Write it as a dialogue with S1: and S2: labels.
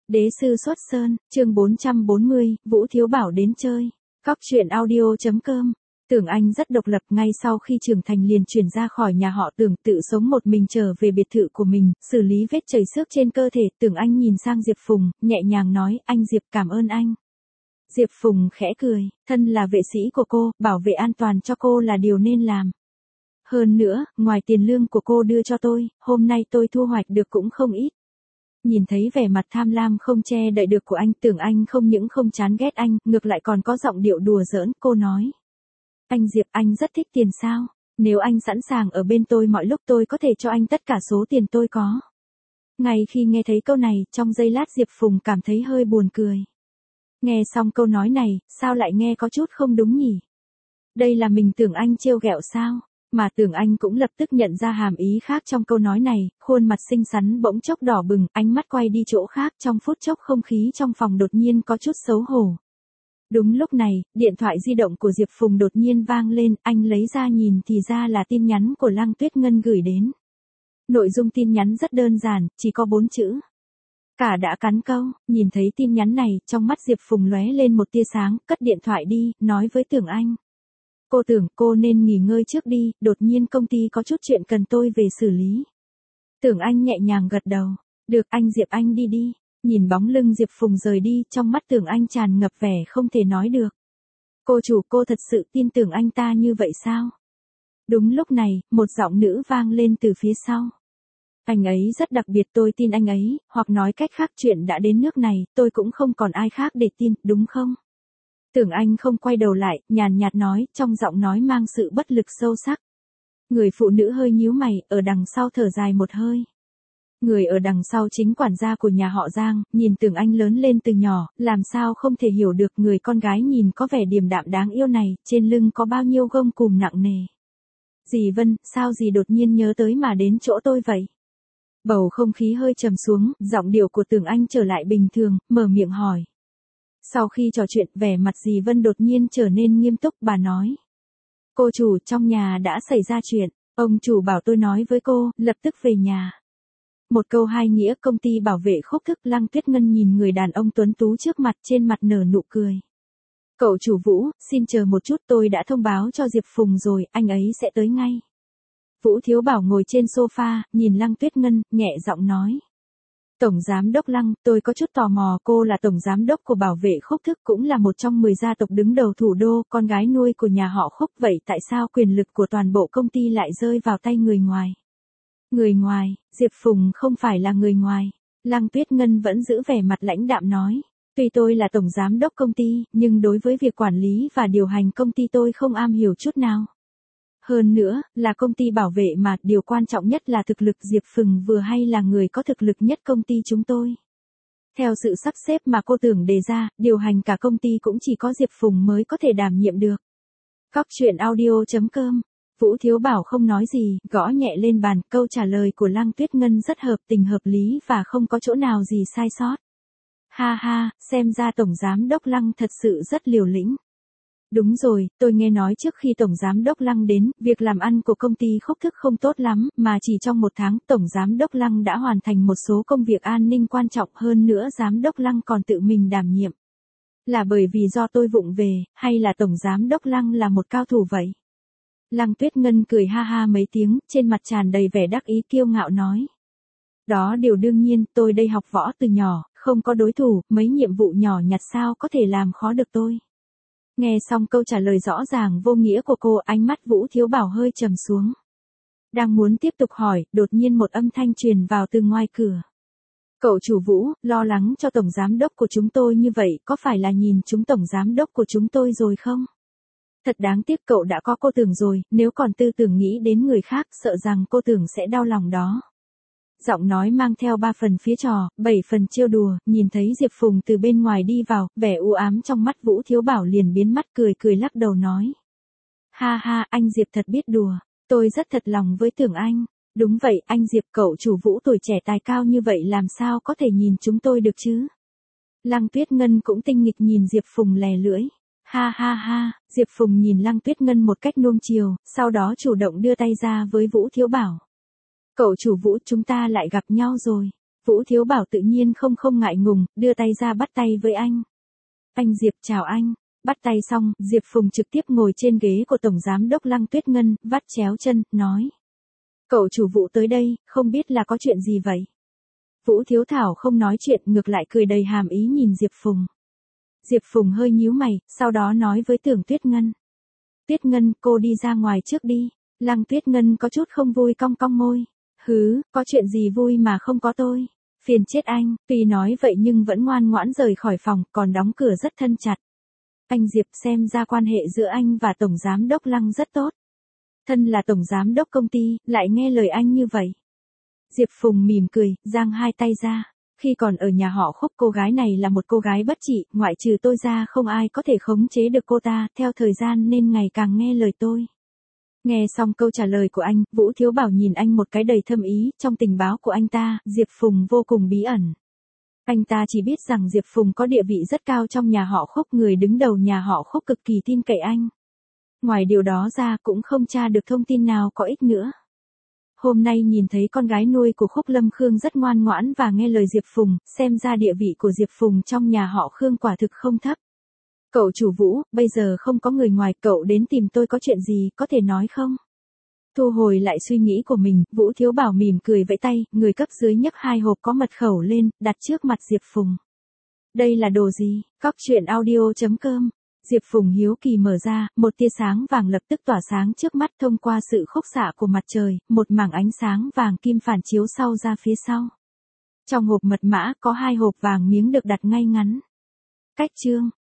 S1: Đế sư xuất sơn, chương 440, Vũ Thiếu Bảo đến chơi. Cóc truyện audio.com. Tưởng Anh rất độc lập, ngay sau khi trưởng thành liền chuyển ra khỏi nhà họ Tưởng, tự sống một mình trở về biệt thự của mình, xử lý vết chảy xước trên cơ thể. Tưởng Anh nhìn sang Diệp Phùng, nhẹ nhàng nói, anh Diệp cảm ơn anh. Diệp Phùng khẽ cười, thân là vệ sĩ của cô, bảo vệ an toàn cho cô là điều nên làm. Hơn nữa, ngoài tiền lương của cô đưa cho tôi, hôm nay tôi thu hoạch được cũng không ít. Nhìn thấy vẻ mặt tham lam không che đậy được của anh, Tưởng Anh không những không chán ghét anh, ngược lại còn có giọng điệu đùa giỡn, cô nói. Anh Diệp, anh rất thích tiền sao? Nếu anh sẵn sàng ở bên tôi mọi lúc, tôi có thể cho anh tất cả số tiền tôi có. Ngay khi nghe thấy câu này, trong giây lát Diệp Phùng cảm thấy hơi buồn cười. Nghe xong câu nói này, sao lại nghe có chút không đúng nhỉ? Đây là mình Tưởng Anh trêu ghẹo sao? Mà Tưởng Anh cũng lập tức nhận ra hàm ý khác trong câu nói này, khuôn mặt xinh xắn bỗng chốc đỏ bừng, ánh mắt quay đi chỗ khác, trong phút chốc không khí trong phòng đột nhiên có chút xấu hổ. Đúng lúc này, điện thoại di động của Diệp Phùng đột nhiên vang lên, anh lấy ra nhìn thì ra là tin nhắn của Lăng Tuyết Ngân gửi đến. Nội dung tin nhắn rất đơn giản, chỉ có 4 chữ. Cả đã cắn câu, nhìn thấy tin nhắn này, trong mắt Diệp Phùng lóe lên một tia sáng, cất điện thoại đi, nói với Tưởng Anh. Cô Tưởng, cô nên nghỉ ngơi trước đi, đột nhiên công ty có chút chuyện cần tôi về xử lý. Tưởng Anh nhẹ nhàng gật đầu. Được, anh Diệp anh đi đi. Nhìn bóng lưng Diệp Phùng rời đi, trong mắt Tưởng Anh tràn ngập vẻ không thể nói được. Cô chủ, cô thật sự tin tưởng anh ta như vậy sao? Đúng lúc này, một giọng nữ vang lên từ phía sau. Anh ấy rất đặc biệt, tôi tin anh ấy, hoặc nói cách khác, chuyện đã đến nước này, tôi cũng không còn ai khác để tin, đúng không? Tưởng Anh không quay đầu lại, nhàn nhạt nói, trong giọng nói mang sự bất lực sâu sắc. Người phụ nữ hơi nhíu mày, ở đằng sau thở dài một hơi. Người ở đằng sau chính quản gia của nhà họ Giang, nhìn Tưởng Anh lớn lên từ nhỏ, làm sao không thể hiểu được người con gái nhìn có vẻ điềm đạm đáng yêu này, trên lưng có bao nhiêu gông cùm nặng nề. Dì Vân, sao dì đột nhiên nhớ tới mà đến chỗ tôi vậy? Bầu không khí hơi trầm xuống, giọng điệu của Tưởng Anh trở lại bình thường, mở miệng hỏi. Sau khi trò chuyện, vẻ mặt dì Vân đột nhiên trở nên nghiêm túc, bà nói. Cô chủ, trong nhà đã xảy ra chuyện, ông chủ bảo tôi nói với cô, lập tức về nhà. Một câu hai nghĩa, công ty bảo vệ Khúc Thức. Lăng Tuyết Ngân nhìn người đàn ông tuấn tú trước mặt, trên mặt nở nụ cười. Cậu chủ Vũ, xin chờ một chút, tôi đã thông báo cho Diệp Phùng rồi, anh ấy sẽ tới ngay. Vũ Thiếu Bảo ngồi trên sofa, nhìn Lăng Tuyết Ngân, nhẹ giọng nói. Tổng giám đốc Lăng, tôi có chút tò mò, cô là tổng giám đốc của bảo vệ Khúc Thức, cũng là một trong 10 gia tộc đứng đầu thủ đô, con gái nuôi của nhà họ Khúc, vậy tại sao quyền lực của toàn bộ công ty lại rơi vào tay người ngoài? Người ngoài, Diệp Phùng không phải là người ngoài. Lăng Tuyết Ngân vẫn giữ vẻ mặt lãnh đạm nói. Tuy tôi là tổng giám đốc công ty, nhưng đối với việc quản lý và điều hành công ty tôi không am hiểu chút nào. Hơn nữa, là công ty bảo vệ mà, điều quan trọng nhất là thực lực. Diệp Phùng vừa hay là người có thực lực nhất công ty chúng tôi. Theo sự sắp xếp mà cô Tưởng đề ra, điều hành cả công ty cũng chỉ có Diệp Phùng mới có thể đảm nhiệm được. Cóc truyện audio.com. Vũ Thiếu Bảo không nói gì, gõ nhẹ lên bàn, câu trả lời của Lăng Tuyết Ngân rất hợp tình hợp lý và không có chỗ nào gì sai sót. Ha ha, xem ra tổng giám đốc Lăng thật sự rất liều lĩnh. Đúng rồi, tôi nghe nói trước khi tổng giám đốc Lăng đến, việc làm ăn của công ty Khúc Thức không tốt lắm, mà chỉ trong 1 tháng, tổng giám đốc Lăng đã hoàn thành một số công việc an ninh quan trọng, hơn nữa giám đốc Lăng còn tự mình đảm nhiệm. Là bởi vì do tôi vụng về, hay là tổng giám đốc Lăng là một cao thủ vậy? Lăng Tuyết Ngân cười ha ha mấy tiếng, trên mặt tràn đầy vẻ đắc ý kiêu ngạo nói. Đó điều đương nhiên, tôi đây học võ từ nhỏ, không có đối thủ, mấy nhiệm vụ nhỏ nhặt sao có thể làm khó được tôi. Nghe xong câu trả lời rõ ràng vô nghĩa của cô, ánh mắt Vũ Thiếu Bảo hơi trầm xuống. Đang muốn tiếp tục hỏi, đột nhiên một âm thanh truyền vào từ ngoài cửa. Cậu chủ Vũ, lo lắng cho tổng giám đốc của chúng tôi như vậy, có phải là nhìn chúng tổng giám đốc của chúng tôi rồi không? Thật đáng tiếc, cậu đã có cô Tưởng rồi, nếu còn tư tưởng nghĩ đến người khác, sợ rằng cô Tưởng sẽ đau lòng đó. Giọng nói mang theo 3 phần phía trò, 7 phần trêu đùa, nhìn thấy Diệp Phùng từ bên ngoài đi vào, vẻ u ám trong mắt Vũ Thiếu Bảo liền biến mất, cười lắc đầu nói. Ha ha, anh Diệp thật biết đùa, tôi rất thật lòng với Tưởng Anh. Đúng vậy, anh Diệp, cậu chủ Vũ tuổi trẻ tài cao như vậy làm sao có thể nhìn chúng tôi được chứ? Lăng Tuyết Ngân cũng tinh nghịch nhìn Diệp Phùng lè lưỡi. Ha ha ha, Diệp Phùng nhìn Lăng Tuyết Ngân một cách nuông chiều, sau đó chủ động đưa tay ra với Vũ Thiếu Bảo. Cậu chủ Vũ, chúng ta lại gặp nhau rồi. Vũ Thiếu Bảo tự nhiên không ngại ngùng, đưa tay ra bắt tay với anh. Anh Diệp chào anh. Bắt tay xong, Diệp Phùng trực tiếp ngồi trên ghế của Tổng Giám đốc Lăng Tuyết Ngân, vắt chéo chân, nói. Cậu chủ Vũ tới đây, không biết là có chuyện gì vậy? Vũ Thiếu Thảo không nói chuyện, ngược lại cười đầy hàm ý nhìn Diệp Phùng. Diệp Phùng hơi nhíu mày, sau đó nói với Tưởng Tuyết Ngân. Tuyết Ngân, cô đi ra ngoài trước đi. Lăng Tuyết Ngân có chút không vui cong cong môi. Hứ, có chuyện gì vui mà không có tôi? Phiền chết anh, tuy nói vậy nhưng vẫn ngoan ngoãn rời khỏi phòng, còn đóng cửa rất thân chặt. Anh Diệp, xem ra quan hệ giữa anh và Tổng Giám đốc Lăng rất tốt. Thân là Tổng Giám đốc công ty, lại nghe lời anh như vậy. Diệp Phùng mỉm cười, giang hai tay ra. Khi còn ở nhà họ Khúc, cô gái này là một cô gái bất trị, ngoại trừ tôi ra không ai có thể khống chế được cô ta, theo thời gian nên ngày càng nghe lời tôi. Nghe xong câu trả lời của anh, Vũ Thiếu Bảo nhìn anh một cái đầy thâm ý, trong tình báo của anh ta, Diệp Phùng vô cùng bí ẩn. Anh ta chỉ biết rằng Diệp Phùng có địa vị rất cao trong nhà họ Khúc, người đứng đầu nhà họ Khúc cực kỳ tin cậy anh. Ngoài điều đó ra cũng không tra được thông tin nào có ích nữa. Hôm nay nhìn thấy con gái nuôi của Khúc Lâm Khương rất ngoan ngoãn và nghe lời Diệp Phùng, xem ra địa vị của Diệp Phùng trong nhà họ Khương quả thực không thấp. Cậu chủ Vũ, bây giờ không có người ngoài, cậu đến tìm tôi có chuyện gì, có thể nói không? Thu hồi lại suy nghĩ của mình, Vũ Thiếu Bảo mỉm cười vẫy tay, người cấp dưới nhấc 2 hộp có mật khẩu lên, đặt trước mặt Diệp Phùng. Đây là đồ gì? Cóc truyện audio.com. Diệp Phùng hiếu kỳ mở ra, một tia sáng vàng lập tức tỏa sáng trước mắt thông qua sự khúc xạ của mặt trời, một mảng ánh sáng vàng kim phản chiếu sau ra phía sau. Trong hộp mật mã có 2 hộp vàng miếng được đặt ngay ngắn. Cách chương.